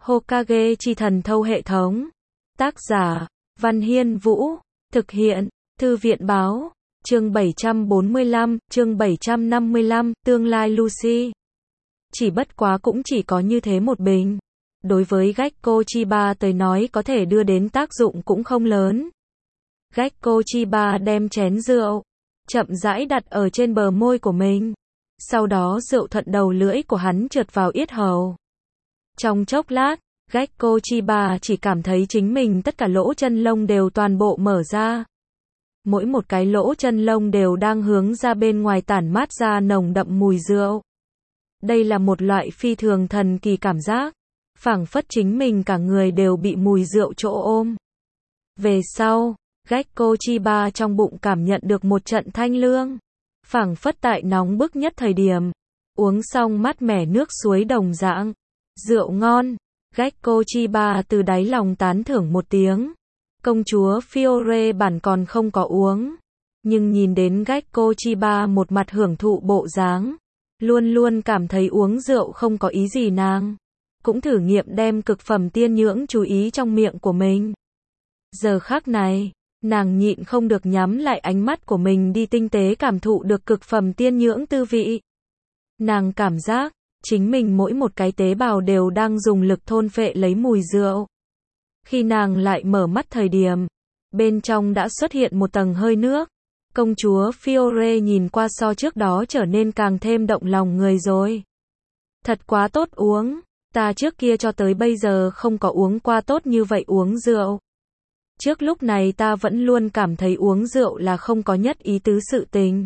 Hokage chi thần thâu hệ thống. Tác giả, Văn Hiên Vũ. Thực hiện, Thư viện báo. Chương 745, chương 755, tương lai Lucy. Chỉ bất quá cũng chỉ có như thế một bình. Đối với Gekko Chiba tới nói có thể đưa đến tác dụng cũng không lớn. Gekko Chiba đem chén rượu, chậm rãi đặt ở trên bờ môi của mình. Sau đó rượu thuận đầu lưỡi của hắn trượt vào yết hầu. Trong chốc lát, Gekko Chiba chỉ cảm thấy chính mình tất cả lỗ chân lông đều toàn bộ mở ra. Mỗi một cái lỗ chân lông đều đang hướng ra bên ngoài tản mát ra nồng đậm mùi rượu. Đây là một loại phi thường thần kỳ cảm giác, phảng phất chính mình cả người đều bị mùi rượu chỗ ôm. Về sau, Gekko Chiba trong bụng cảm nhận được một trận thanh lương, phảng phất tại nóng bức nhất thời điểm, uống xong mát mẻ nước suối đồng dạng. Rượu ngon, Gekko Chiba từ đáy lòng tán thưởng một tiếng. Công chúa Fiore bản còn không có uống, nhưng nhìn đến Gekko Chiba một mặt hưởng thụ bộ dáng, luôn luôn cảm thấy uống rượu không có ý gì, nàng cũng thử nghiệm đem cực phẩm tiên nhưỡng chú ý trong miệng của mình. Giờ khắc này, nàng nhịn không được nhắm lại ánh mắt của mình đi tinh tế cảm thụ được cực phẩm tiên nhưỡng tư vị. Nàng cảm giác, chính mình mỗi một cái tế bào đều đang dùng lực thôn phệ lấy mùi rượu. Khi nàng lại mở mắt thời điểm, bên trong đã xuất hiện một tầng hơi nước. Công chúa Fiore nhìn qua so trước đó trở nên càng thêm động lòng người rồi. Thật quá tốt uống, ta trước kia cho tới bây giờ không có uống qua tốt như vậy uống rượu. Trước lúc này ta vẫn luôn cảm thấy uống rượu là không có nhất ý tứ sự tình.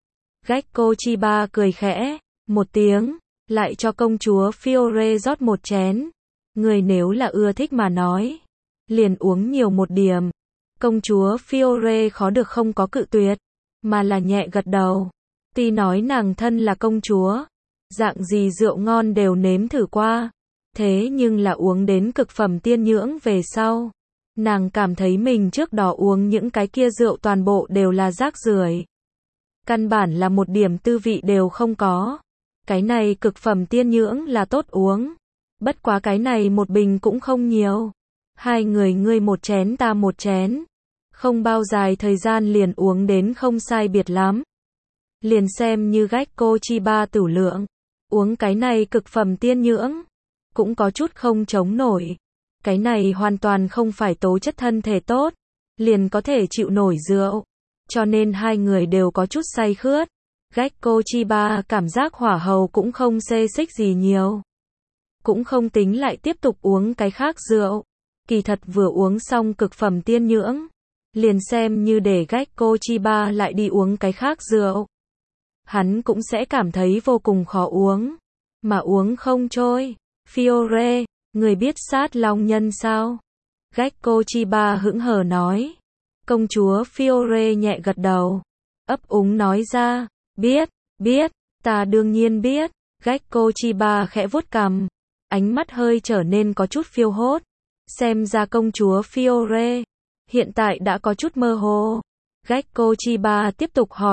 Gekko Chiba cười khẽ một tiếng, lại cho công chúa Fiore rót một chén. Người nếu là ưa thích mà nói, liền uống nhiều một điểm. Công chúa Fiore khó được không có cự tuyệt, mà là nhẹ gật đầu. Tuy nói nàng thân là công chúa, dạng gì rượu ngon đều nếm thử qua, thế nhưng là uống đến cực phẩm tiên nhưỡng về sau, nàng cảm thấy mình trước đó uống những cái kia rượu toàn bộ đều là rác rưởi. Căn bản là một điểm tư vị đều không có. Cái này cực phẩm tiên nhưỡng là tốt uống. Bất quá cái này một bình cũng không nhiều. Hai người ngươi một chén ta một chén. Không bao dài thời gian liền uống đến không sai biệt lắm. Liền xem như Gekko Chiba tử lượng. Uống cái này cực phẩm tiên nhưỡng cũng có chút không chống nổi. Cái này hoàn toàn không phải tố chất thân thể tốt, liền có thể chịu nổi rượu. Cho nên hai người đều có chút say khướt. Gekko Chiba cảm giác hỏa hầu cũng không xê xích gì nhiều. Cũng không tính lại tiếp tục uống cái khác rượu. Kỳ thật vừa uống xong cực phẩm tiên nhưỡng, liền xem như để Gekko Chiba lại đi uống cái khác rượu, hắn cũng sẽ cảm thấy vô cùng khó uống, mà uống không trôi. Fiore, người biết sát long nhân sao? Gekko Chiba hững hờ nói. Công chúa Fiore nhẹ gật đầu, ấp úng nói ra, biết, ta đương nhiên biết. Gekko Chiba khẽ vuốt cằm, ánh mắt hơi trở nên có chút phiêu hốt. Xem ra công chúa Fiore hiện tại đã có chút mơ hồ. Gekko Chiba tiếp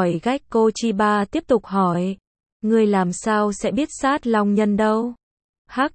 tục hỏi, ngươi làm sao sẽ biết sát long nhân đâu? Hắc,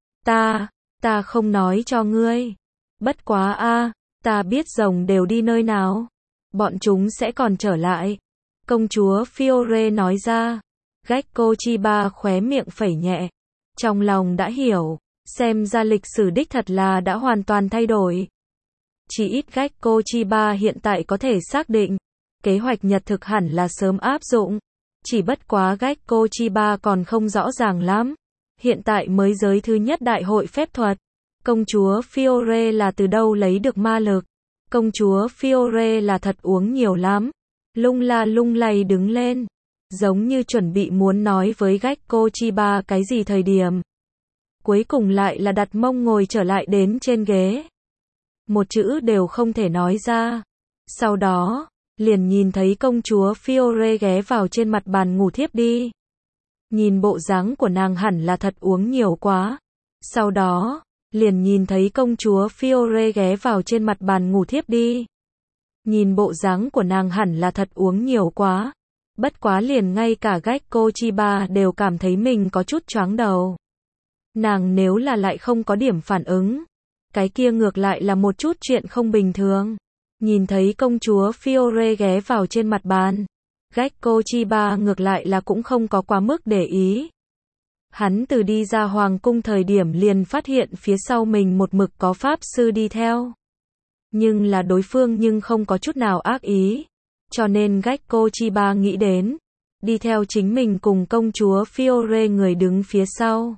ta không nói cho ngươi. Bất quá ta biết rồng đều đi nơi nào. Bọn chúng sẽ còn trở lại. Công chúa Fiore nói ra. Gekko Chiba khóe miệng phẩy nhẹ. Trong lòng đã hiểu, xem ra lịch sử đích thật là đã hoàn toàn thay đổi. Chỉ ít Gekko Chiba hiện tại có thể xác định, kế hoạch nhật thực hẳn là sớm áp dụng. Chỉ bất quá Gekko Chiba còn không rõ ràng lắm. Hiện tại mới giới thứ nhất đại hội phép thuật. Công chúa Fiore là từ đâu lấy được ma lực? Công chúa Fiore là thật uống nhiều lắm. Lung la lung lay đứng lên, giống như chuẩn bị muốn nói với Gekko Chiba cái gì thời điểm. Cuối cùng lại là đặt mông ngồi trở lại đến trên ghế. Một chữ đều không thể nói ra. Sau đó, liền nhìn thấy công chúa Fiore ghé vào trên mặt bàn ngủ thiếp đi. Nhìn bộ dáng của nàng hẳn là thật uống nhiều quá. Sau đó, liền nhìn thấy công chúa Fiore ghé vào trên mặt bàn ngủ thiếp đi. Nhìn bộ dáng của nàng hẳn là thật uống nhiều quá. Bất quá liền ngay cả Gekko Chiba đều cảm thấy mình có chút choáng đầu. Nàng nếu là lại không có điểm phản ứng, cái kia ngược lại là một chút chuyện không bình thường. Nhìn thấy công chúa Fiore ghé vào trên mặt bàn, Gekko Chiba ngược lại là cũng không có quá mức để ý. Hắn từ đi ra hoàng cung thời điểm liền phát hiện phía sau mình một mực có pháp sư đi theo. Nhưng là đối phương nhưng không có chút nào ác ý. Cho nên Gekko Chiba nghĩ đến, đi theo chính mình cùng công chúa Fiore người đứng phía sau.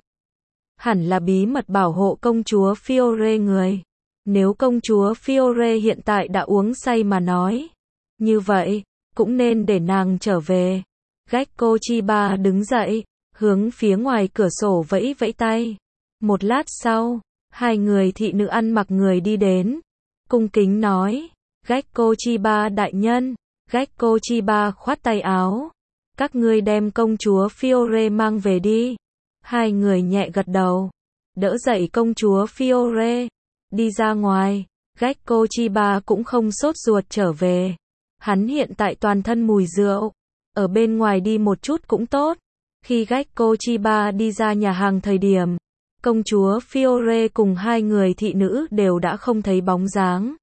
Hẳn là bí mật bảo hộ công chúa Fiore người. Nếu công chúa Fiore hiện tại đã uống say mà nói, như vậy, cũng nên để nàng trở về. Gekko Chiba đứng dậy, hướng phía ngoài cửa sổ vẫy vẫy tay. Một lát sau, hai người thị nữ ăn mặc người đi đến, cung kính nói, Gekko Chiba đại nhân. Gekko Chiba khoát tay áo, các ngươi đem công chúa Fiore mang về đi. Hai người nhẹ gật đầu, đỡ dậy công chúa Fiore, đi ra ngoài. Gekko Chiba cũng không sốt ruột trở về. Hắn hiện tại toàn thân mùi rượu, ở bên ngoài đi một chút cũng tốt. Khi Gekko Chiba đi ra nhà hàng thời điểm, công chúa Fiore cùng hai người thị nữ đều đã không thấy bóng dáng.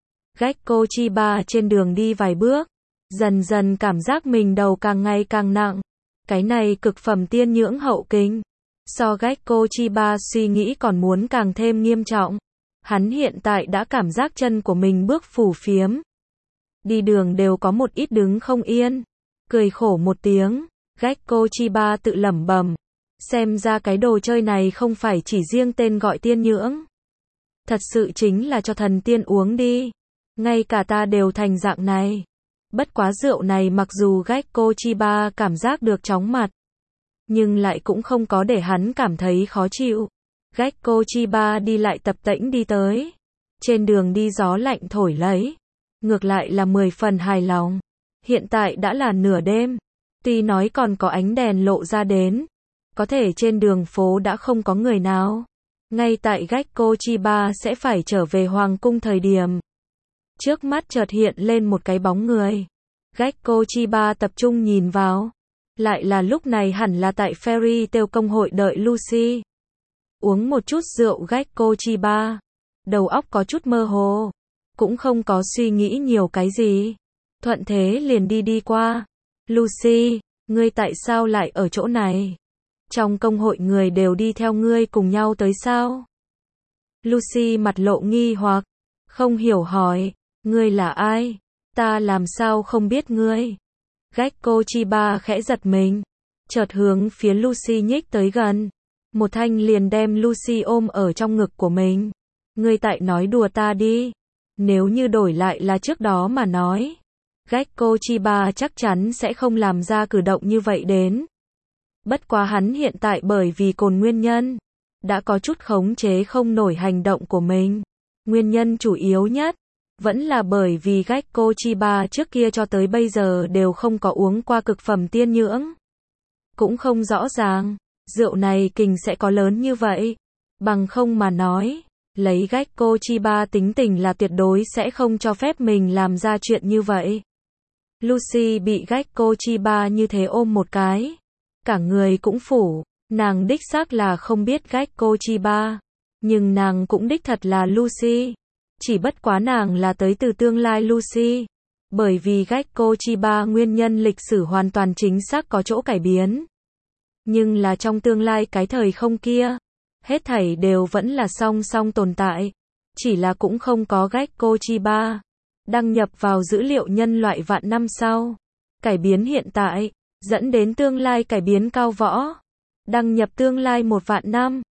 Gekko Chiba trên đường đi vài bước, dần dần cảm giác mình đầu càng ngày càng nặng. Cái này cực phẩm tiên nhưỡng hậu kinh, so Gekko Chiba suy nghĩ còn muốn càng thêm nghiêm trọng. Hắn hiện tại đã cảm giác chân của mình bước phù phiếm. Đi đường đều có một ít đứng không yên. Cười khổ một tiếng, Gekko Chiba tự lẩm bẩm, xem ra cái đồ chơi này không phải chỉ riêng tên gọi tiên nhưỡng. Thật sự chính là cho thần tiên uống đi. Ngay cả ta đều thành dạng này. Bất quá rượu này mặc dù Gekko Chiba cảm giác được chóng mặt, nhưng lại cũng không có để hắn cảm thấy khó chịu. Gekko Chiba đi lại tập tễnh đi tới. Trên đường đi gió lạnh thổi lấy. Ngược lại là 10 phần hài lòng. Hiện tại đã là nửa đêm. Tuy nói còn có ánh đèn lộ ra đến, có thể trên đường phố đã không có người nào. Ngay tại Gekko Chiba sẽ phải trở về hoàng cung thời điểm, trước mắt chợt hiện lên một cái bóng người. Gekko Chiba tập trung nhìn vào. Lại là lúc này hẳn là tại Fairy Tail công hội đợi Lucy. Uống một chút rượu Gekko Chiba. Đầu óc có chút mơ hồ. Cũng không có suy nghĩ nhiều cái gì. Thuận thế liền đi qua. Lucy, ngươi tại sao lại ở chỗ này? Trong công hội người đều đi theo ngươi cùng nhau tới sao? Lucy mặt lộ nghi hoặc, không hiểu hỏi, ngươi là ai? Ta làm sao không biết ngươi? Gekko Chiba khẽ giật mình, chợt hướng phía Lucy nhích tới gần, một thanh liền đem Lucy ôm ở trong ngực của mình. Ngươi tại nói đùa ta đi. Nếu như đổi lại là trước đó mà nói, Gekko Chiba chắc chắn sẽ không làm ra cử động như vậy đến. Bất quá hắn hiện tại bởi vì cồn nguyên nhân, đã có chút khống chế không nổi hành động của mình. Nguyên nhân chủ yếu nhất, vẫn là bởi vì Gekko Chiba trước kia cho tới bây giờ đều không có uống qua cực phẩm tiên nhưỡng. Cũng không rõ ràng, rượu này kình sẽ có lớn như vậy. Bằng không mà nói, lấy Gekko Chiba tính tình là tuyệt đối sẽ không cho phép mình làm ra chuyện như vậy. Lucy bị Gekko Chiba như thế ôm một cái, cả người cũng phủ. Nàng đích xác là không biết Gekko Chiba, nhưng nàng cũng đích thật là Lucy. Chỉ bất quá nàng là tới từ tương lai Lucy. Bởi vì Gekko Chiba nguyên nhân lịch sử hoàn toàn chính xác có chỗ cải biến. Nhưng là trong tương lai cái thời không kia, hết thảy đều vẫn là song song tồn tại. Chỉ là cũng không có Gekko Chiba đăng nhập vào dữ liệu nhân loại vạn năm sau. Cải biến hiện tại, dẫn đến tương lai cải biến cao võ. Đăng nhập tương lai 1 vạn năm.